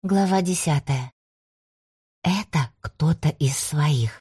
Глава 10. Это кто-то из своих.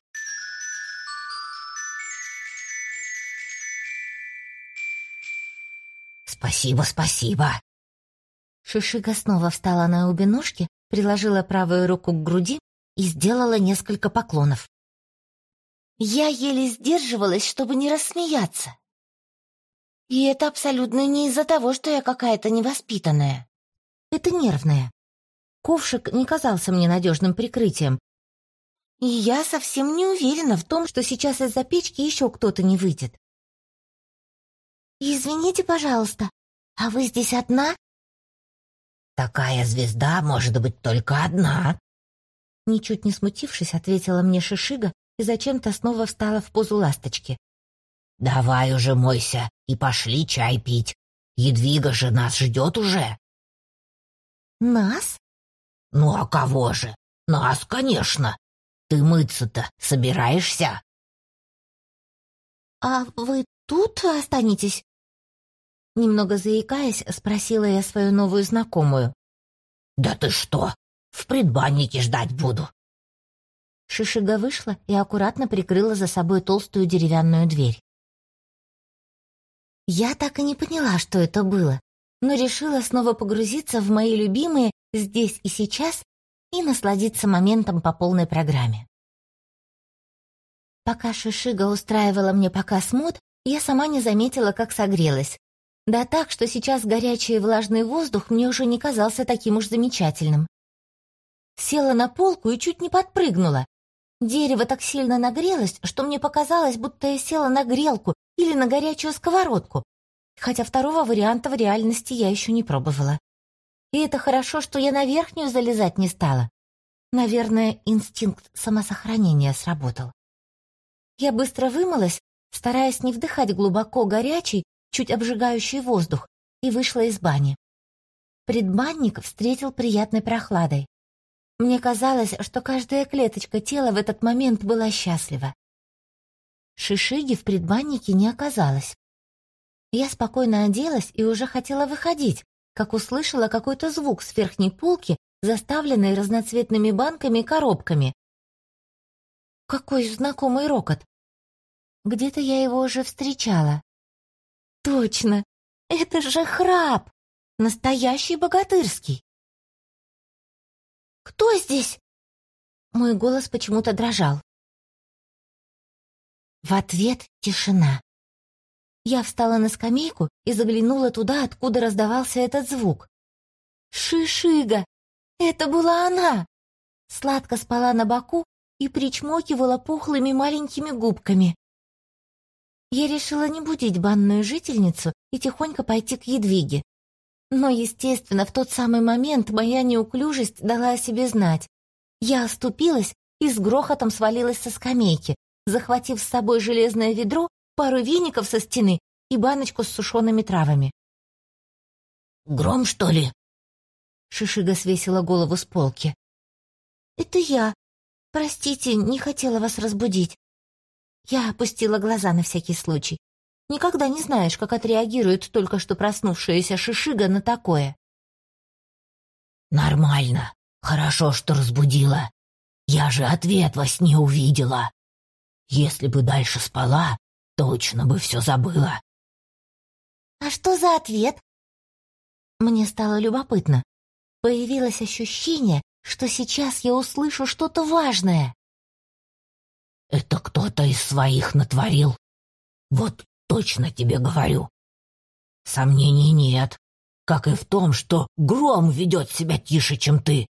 Спасибо, спасибо. Шишига снова встала на обе ножки, приложила правую руку к груди и сделала несколько поклонов. Я еле сдерживалась, чтобы не рассмеяться. И это абсолютно не из-за того, что я какая-то невоспитанная. Это нервное. Ковшик не казался мне надежным прикрытием. И я совсем не уверена в том, что сейчас из-за печки еще кто-то не выйдет. «Извините, пожалуйста, а вы здесь одна?» Такая звезда может быть только одна. Ничуть не смутившись, ответила мне Шишига и зачем-то снова встала в позу ласточки. Давай уже мойся и пошли чай пить. Едвига же нас ждет уже. Нас? Ну а кого же? Нас, конечно. Ты мыться-то собираешься? А вы тут останетесь? Немного заикаясь, спросила я свою новую знакомую. Да ты что? В предбаннике ждать буду. Шишига вышла и аккуратно прикрыла за собой толстую деревянную дверь. Я так и не поняла, что это было, но решила снова погрузиться в мои любимые «здесь и сейчас» и насладиться моментом по полной программе. Пока Шишига устраивала мне показ мод, я сама не заметила, как согрелась. Да так, что сейчас горячий и влажный воздух мне уже не казался таким уж замечательным. Села на полку и чуть не подпрыгнула. Дерево так сильно нагрелось, что мне показалось, будто я села на грелку или на горячую сковородку, хотя второго варианта в реальности я еще не пробовала. И это хорошо, что я на верхнюю залезать не стала. Наверное, инстинкт самосохранения сработал. Я быстро вымылась, стараясь не вдыхать глубоко горячий, чуть обжигающий воздух, и вышла из бани. Предбанник встретил приятной прохладой. Мне казалось, что каждая клеточка тела в этот момент была счастлива. Шишиги в предбаннике не оказалось. Я спокойно оделась и уже хотела выходить, как услышала какой-то звук с верхней полки, заставленной разноцветными банками и коробками. Какой знакомый рокот! Где-то я его уже встречала. Точно! Это же храп! Настоящий богатырский! «Кто здесь?» Мой голос почему-то дрожал. В ответ тишина. Я встала на скамейку и заглянула туда, откуда раздавался этот звук. Шишига! Это была она! Сладко спала на боку и причмокивала пухлыми маленькими губками. Я решила не будить банную жительницу и тихонько пойти к Едвиге. Но, естественно, в тот самый момент моя неуклюжесть дала о себе знать. Я оступилась и с грохотом свалилась со скамейки, захватив с собой железное ведро, пару веников со стены и баночку с сушеными травами. «Гром, что ли?» Шишига свесила голову с полки. «Это я. Простите, не хотела вас разбудить». Я опустила глаза на всякий случай. Никогда не знаешь, как отреагирует только что проснувшаяся Шишига на такое. «Нормально. Хорошо, что разбудила. Я же ответ во сне увидела. Если бы дальше спала, точно бы все забыла». «А что за ответ?» Мне стало любопытно. Появилось ощущение, что сейчас я услышу что-то важное. «Это кто-то из своих натворил. Вот точно тебе говорю. Сомнений нет, как и в том, что Гром ведет себя тише, чем ты.